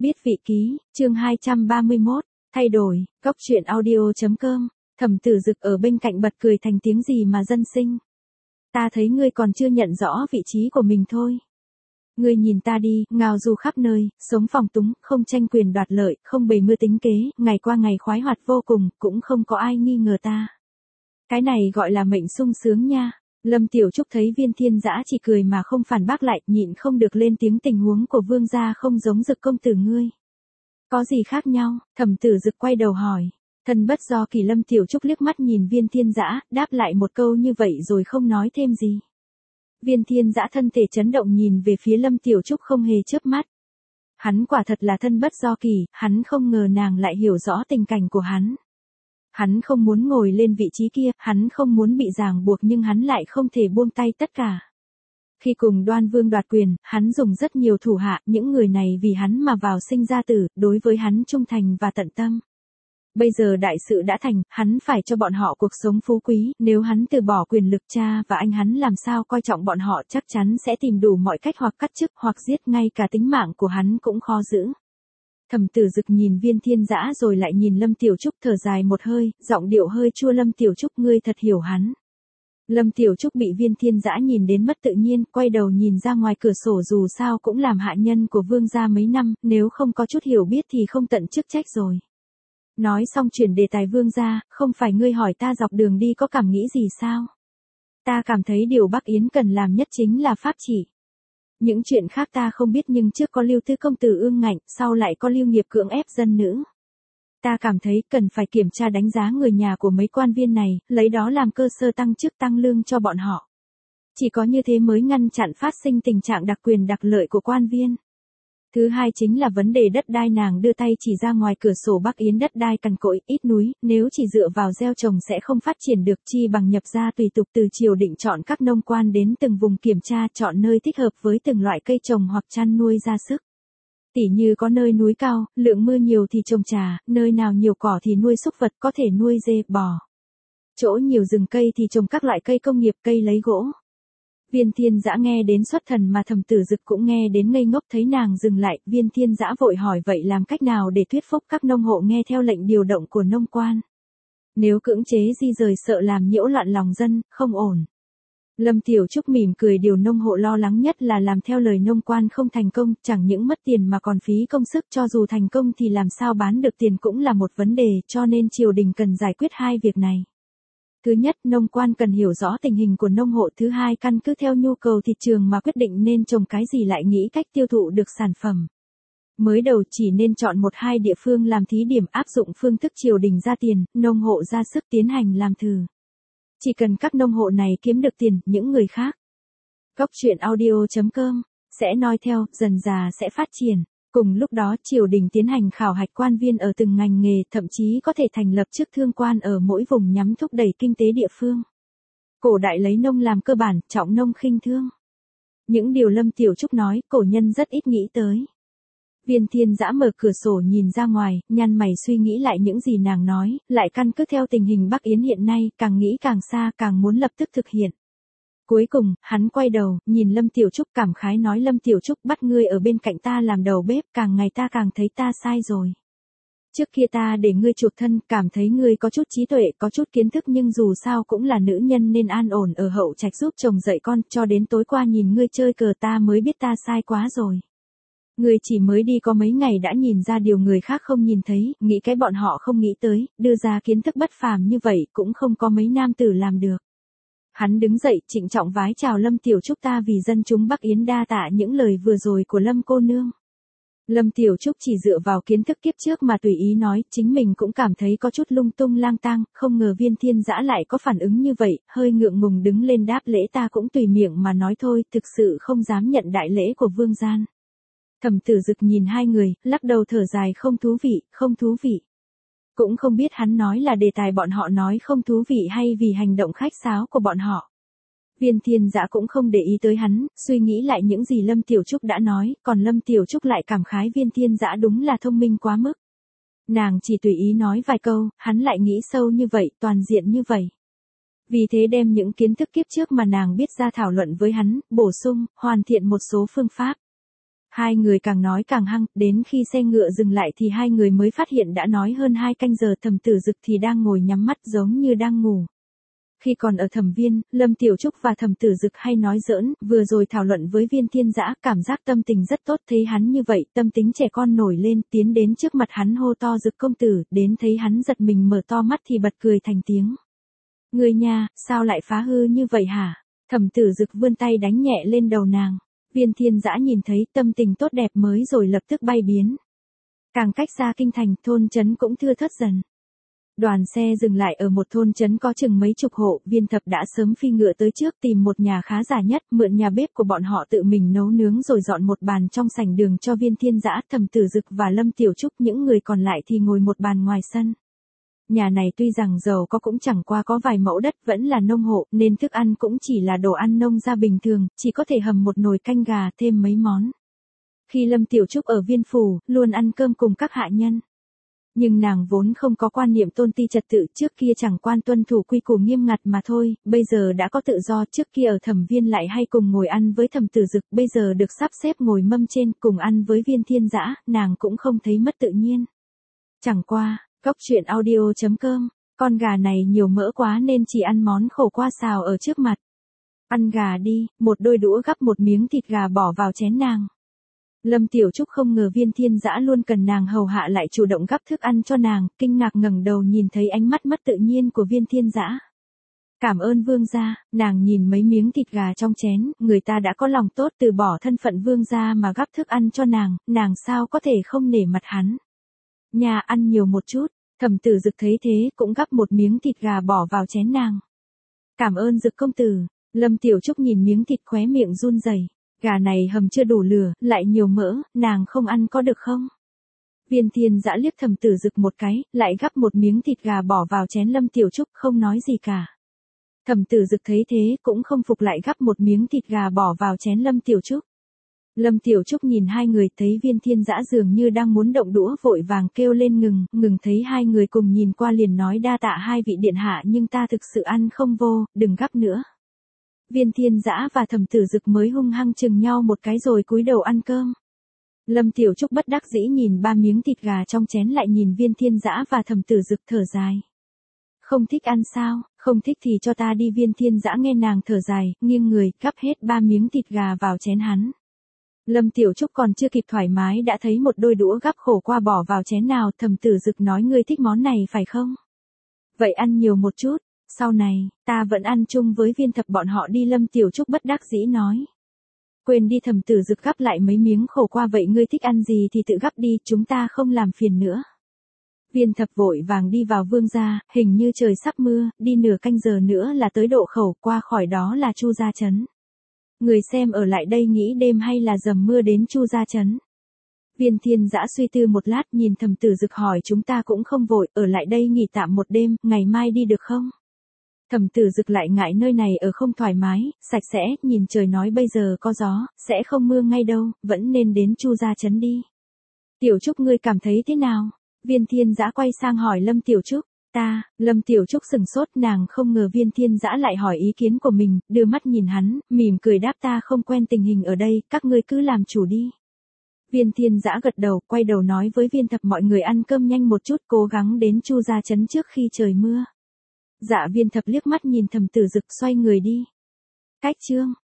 Biết vị ký, chương 231, thay đổi, góc truyện audio.com, Thẩm Tử Dực ở bên cạnh bật cười thành tiếng gì mà dân sinh. Ta thấy ngươi còn chưa nhận rõ vị trí của mình thôi. Ngươi nhìn ta đi, ngao du khắp nơi, sống phóng túng, không tranh quyền đoạt lợi, không bày mưu tính kế, ngày qua ngày khoái hoạt vô cùng, cũng không có ai nghi ngờ ta. Cái này gọi là mệnh sung sướng nha. Lâm Tiểu Trúc thấy Viên Thiên Dã chỉ cười mà không phản bác lại, nhịn không được lên tiếng, tình huống của Vương gia không giống Dực công tử ngươi. Có gì khác nhau? Thẩm Tử Dực quay đầu hỏi. Thân bất do kỳ. Lâm Tiểu Trúc liếc mắt nhìn Viên Thiên Dã, đáp lại một câu như vậy rồi không nói thêm gì. Viên Thiên Dã thân thể chấn động nhìn về phía Lâm Tiểu Trúc không hề chớp mắt. Hắn quả thật là thân bất do kỳ, hắn không ngờ nàng lại hiểu rõ tình cảnh của hắn. Hắn không muốn ngồi lên vị trí kia, hắn không muốn bị ràng buộc, nhưng hắn lại không thể buông tay tất cả. Khi cùng Đoan Vương đoạt quyền, hắn dùng rất nhiều thủ hạ, những người này vì hắn mà vào sinh ra tử, đối với hắn trung thành và tận tâm. Bây giờ đại sự đã thành, hắn phải cho bọn họ cuộc sống phú quý, nếu hắn từ bỏ quyền lực, cha và anh hắn làm sao coi trọng bọn họ, chắc chắn sẽ tìm đủ mọi cách hoặc cắt chức hoặc giết, ngay cả tính mạng của hắn cũng khó giữ. Thẩm Tử Dực nhìn Viên Thiên Dã rồi lại nhìn Lâm Tiểu Trúc, thở dài một hơi, giọng điệu hơi chua. Lâm Tiểu Trúc, ngươi thật hiểu hắn. Lâm Tiểu Trúc bị Viên Thiên Dã nhìn đến mất tự nhiên, quay đầu nhìn ra ngoài cửa sổ, dù sao cũng làm hạ nhân của Vương gia mấy năm, nếu không có chút hiểu biết thì không tận chức trách rồi. Nói xong chuyển đề tài. Vương gia, không phải ngươi hỏi ta dọc đường đi có cảm nghĩ gì sao? Ta cảm thấy điều Bắc Yến cần làm nhất chính là pháp trị. Những chuyện khác ta không biết, nhưng trước có Lưu Tứ công tử ương ngạnh, sau lại có Lưu Nghiệp cưỡng ép dân nữ. Ta cảm thấy cần phải kiểm tra đánh giá người nhà của mấy quan viên này, lấy đó làm cơ sở tăng chức tăng lương cho bọn họ. Chỉ có như thế mới ngăn chặn phát sinh tình trạng đặc quyền đặc lợi của quan viên. Thứ hai chính là vấn đề đất đai. Nàng đưa tay chỉ ra ngoài cửa sổ Bắc Yến đất đai cằn cỗi, ít núi, nếu chỉ dựa vào gieo trồng sẽ không phát triển được, chi bằng nhập gia tùy tục, từ triều định chọn các nông quan đến từng vùng kiểm tra, chọn nơi thích hợp với từng loại cây trồng hoặc chăn nuôi gia súc. Tỉ như có nơi núi cao, lượng mưa nhiều thì trồng trà, nơi nào nhiều cỏ thì nuôi súc vật, có thể nuôi dê, bò. Chỗ nhiều rừng cây thì trồng các loại cây công nghiệp, cây lấy gỗ. Viên Thiên Dã nghe đến xuất thần mà Thẩm Tử Dực cũng nghe đến ngây ngốc. Thấy nàng dừng lại, Viên Thiên Dã vội hỏi vậy làm cách nào để thuyết phục các nông hộ nghe theo lệnh điều động của nông quan? Nếu cưỡng chế di rời sợ làm nhiễu loạn lòng dân, không ổn. Lâm Tiểu Trúc mỉm cười, điều nông hộ lo lắng nhất là làm theo lời nông quan không thành công, chẳng những mất tiền mà còn phí công sức, cho dù thành công thì làm sao bán được tiền cũng là một vấn đề, cho nên triều đình cần giải quyết hai việc này. Thứ nhất, nông quan cần hiểu rõ tình hình của nông hộ. Thứ hai, căn cứ theo nhu cầu thị trường mà quyết định nên trồng cái gì, lại nghĩ cách tiêu thụ được sản phẩm. Mới đầu chỉ nên chọn một hai địa phương làm thí điểm, áp dụng phương thức triều đình ra tiền, nông hộ ra sức tiến hành làm thử. Chỉ cần các nông hộ này kiếm được tiền, những người khác. Góc truyện audio.com sẽ nói theo, dần dà sẽ phát triển. Cùng lúc đó, triều đình tiến hành khảo hạch quan viên ở từng ngành nghề, thậm chí có thể thành lập chức thương quan ở mỗi vùng nhằm thúc đẩy kinh tế địa phương. Cổ đại lấy nông làm cơ bản, trọng nông khinh thương. Những điều Lâm Tiểu Trúc nói, cổ nhân rất ít nghĩ tới. Viên Thiên Dã mở cửa sổ nhìn ra ngoài, nhăn mày suy nghĩ lại những gì nàng nói, lại căn cứ theo tình hình Bắc Yến hiện nay, càng nghĩ càng xa, càng muốn lập tức thực hiện. Cuối cùng, hắn quay đầu, nhìn Lâm Tiểu Trúc cảm khái nói, Lâm Tiểu Trúc, bắt ngươi ở bên cạnh ta làm đầu bếp, càng ngày ta càng thấy ta sai rồi. Trước kia ta để ngươi chuộc thân, cảm thấy ngươi có chút trí tuệ, có chút kiến thức, nhưng dù sao cũng là nữ nhân nên an ổn ở hậu trạch giúp chồng dạy con, cho đến tối qua nhìn ngươi chơi cờ ta mới biết ta sai quá rồi. Ngươi chỉ mới đi có mấy ngày đã nhìn ra điều người khác không nhìn thấy, nghĩ cái bọn họ không nghĩ tới, đưa ra kiến thức bất phàm như vậy cũng không có mấy nam tử làm được. Hắn đứng dậy, trịnh trọng vái chào Lâm Tiểu Trúc, ta vì dân chúng Bắc Yến đa tạ những lời vừa rồi của Lâm cô nương. Lâm Tiểu Trúc chỉ dựa vào kiến thức kiếp trước mà tùy ý nói, chính mình cũng cảm thấy có chút lung tung lang tang, không ngờ Viên Thiên Dã lại có phản ứng như vậy, hơi ngượng ngùng đứng lên đáp lễ, ta cũng tùy miệng mà nói thôi, thực sự không dám nhận đại lễ của vương gian. Thẩm Tử Dực nhìn hai người, lắc đầu thở dài, không thú vị, không thú vị. Cũng không biết hắn nói là đề tài bọn họ nói không thú vị hay vì hành động khách sáo của bọn họ. Viên Thiên Dã cũng không để ý tới hắn, suy nghĩ lại những gì Lâm Tiểu Trúc đã nói, còn Lâm Tiểu Trúc lại cảm khái Viên Thiên Dã đúng là thông minh quá mức. Nàng chỉ tùy ý nói vài câu, hắn lại nghĩ sâu như vậy, toàn diện như vậy. Vì thế đem những kiến thức kiếp trước mà nàng biết ra thảo luận với hắn, bổ sung, hoàn thiện một số phương pháp. Hai người càng nói càng hăng, đến khi xe ngựa dừng lại thì hai người mới phát hiện đã nói hơn 2 canh giờ. Thẩm Tử Dực thì đang ngồi nhắm mắt giống như đang ngủ. Khi còn ở Thẩm Viên, Lâm Tiểu Trúc và Thẩm Tử Dực hay nói giỡn, vừa rồi thảo luận với Viên Thiên Dã, cảm giác tâm tình rất tốt, thấy hắn như vậy, tâm tính trẻ con nổi lên, tiến đến trước mặt hắn hô to Dực công tử, đến thấy hắn giật mình mở to mắt thì bật cười thành tiếng. Người nha, sao lại phá hư như vậy hả? Thẩm Tử Dực vươn tay đánh nhẹ lên đầu nàng. Viên Thiên Dã nhìn thấy tâm tình tốt đẹp mới rồi lập tức bay biến. Càng cách xa kinh thành, thôn trấn cũng thưa thớt dần. Đoàn xe dừng lại ở một thôn trấn có chừng mấy chục hộ, Viên Thập đã sớm phi ngựa tới trước tìm một nhà khá giả nhất, mượn nhà bếp của bọn họ tự mình nấu nướng rồi dọn một bàn trong sảnh đường cho Viên Thiên Dã, Thẩm Tử Dực và Lâm Tiểu Trúc, những người còn lại thì ngồi một bàn ngoài sân. Nhà này tuy rằng giàu có cũng chẳng qua có vài mẫu đất, vẫn là nông hộ, nên thức ăn cũng chỉ là đồ ăn nông gia bình thường, chỉ có thể hầm một nồi canh gà thêm mấy món. Khi Lâm Tiểu Trúc ở Viên phủ, luôn ăn cơm cùng các hạ nhân. Nhưng nàng vốn không có quan niệm tôn ti trật tự, trước kia chẳng quan tuân thủ quy củ nghiêm ngặt mà thôi, bây giờ đã có tự do, trước kia ở Thẩm Viên lại hay cùng ngồi ăn với Thẩm Tử Dực, bây giờ được sắp xếp ngồi mâm trên cùng ăn với Viên Thiên Dã, nàng cũng không thấy mất tự nhiên. Chẳng qua, Cóc truyện audio.com, con gà này nhiều mỡ quá nên chỉ ăn món khổ qua xào ở trước mặt. Ăn gà đi, một đôi đũa gắp một miếng thịt gà bỏ vào chén nàng. Lâm Tiểu Trúc không ngờ Viên Thiên Dã luôn cần nàng hầu hạ lại chủ động gắp thức ăn cho nàng, kinh ngạc ngẩng đầu nhìn thấy ánh mắt mất tự nhiên của Viên Thiên Dã. Cảm ơn vương gia, nàng nhìn mấy miếng thịt gà trong chén, người ta đã có lòng tốt từ bỏ thân phận vương gia mà gắp thức ăn cho nàng sao có thể không nể mặt hắn. Nhà ăn nhiều một chút, Thẩm Tử Dực thấy thế cũng gắp một miếng thịt gà bỏ vào chén nàng. Cảm ơn Dực công tử. Lâm Tiểu Trúc nhìn miếng thịt khóe miệng run rẩy. Gà này hầm chưa đủ lửa, lại nhiều mỡ, nàng không ăn có được không? Viên Thiên Dã liếc Thẩm Tử Dực một cái, lại gắp một miếng thịt gà bỏ vào chén Lâm Tiểu Trúc, không nói gì cả. Thẩm Tử Dực thấy thế cũng không phục, lại gắp một miếng thịt gà bỏ vào chén Lâm Tiểu Trúc. Lâm Tiểu Trúc nhìn hai người thấy Viên Thiên Dã dường như đang muốn động đũa, vội vàng kêu lên ngừng, thấy hai người cùng nhìn qua liền nói đa tạ hai vị điện hạ, nhưng ta thực sự ăn không vô, đừng gắp nữa. Viên Thiên Dã và Thẩm Tử Dực mới hung hăng chừng nhau một cái rồi cúi đầu ăn cơm. Lâm Tiểu Trúc bất đắc dĩ nhìn 3 miếng thịt gà trong chén, lại nhìn Viên Thiên Dã và Thẩm Tử Dực thở dài. Không thích ăn sao, không thích thì cho ta đi. Viên Thiên Dã nghe nàng thở dài, nghiêng người, gắp hết 3 miếng thịt gà vào chén hắn. Lâm Tiểu Trúc còn chưa kịp thoải mái đã thấy một đôi đũa gắp khổ qua bỏ vào chén nào. Thẩm Tử Dực nói ngươi thích món này phải không? Vậy ăn nhiều một chút, sau này, ta vẫn ăn chung với Viên Thập bọn họ đi. Lâm Tiểu Trúc bất đắc dĩ nói. Quên đi. Thẩm Tử Dực gắp lại mấy miếng khổ qua, vậy ngươi thích ăn gì thì tự gắp đi, chúng ta không làm phiền nữa. Viên Thập vội vàng đi vào vương gia, hình như trời sắp mưa, đi nửa canh giờ nữa là tới Độ Khẩu, qua khỏi đó là Chu Gia Trấn. Người xem ở lại đây nghỉ đêm hay là dầm mưa đến Chu Gia Trấn? Viên Thiên Dã suy tư một lát nhìn Thẩm Tử Dực hỏi chúng ta cũng không vội, ở lại đây nghỉ tạm một đêm, ngày mai đi được không? Thẩm Tử Dực lại ngại nơi này ở không thoải mái, sạch sẽ, nhìn trời nói bây giờ có gió, sẽ không mưa ngay đâu, vẫn nên đến Chu Gia Trấn đi. Tiểu Trúc ngươi cảm thấy thế nào? Viên Thiên Dã quay sang hỏi Lâm Tiểu Trúc. Lâm Tiểu Trúc sừng sốt, nàng không ngờ Viên Thiên Dã lại hỏi ý kiến của mình, đưa mắt nhìn hắn, mỉm cười đáp ta không quen tình hình ở đây, các ngươi cứ làm chủ đi. Viên Thiên Dã gật đầu, quay đầu nói với Viên Thập mọi người ăn cơm nhanh một chút, cố gắng đến Chu Gia Trấn trước khi trời mưa. Dạ. Viên Thập liếc mắt nhìn Thẩm Tử Dực xoay người đi. Cách chương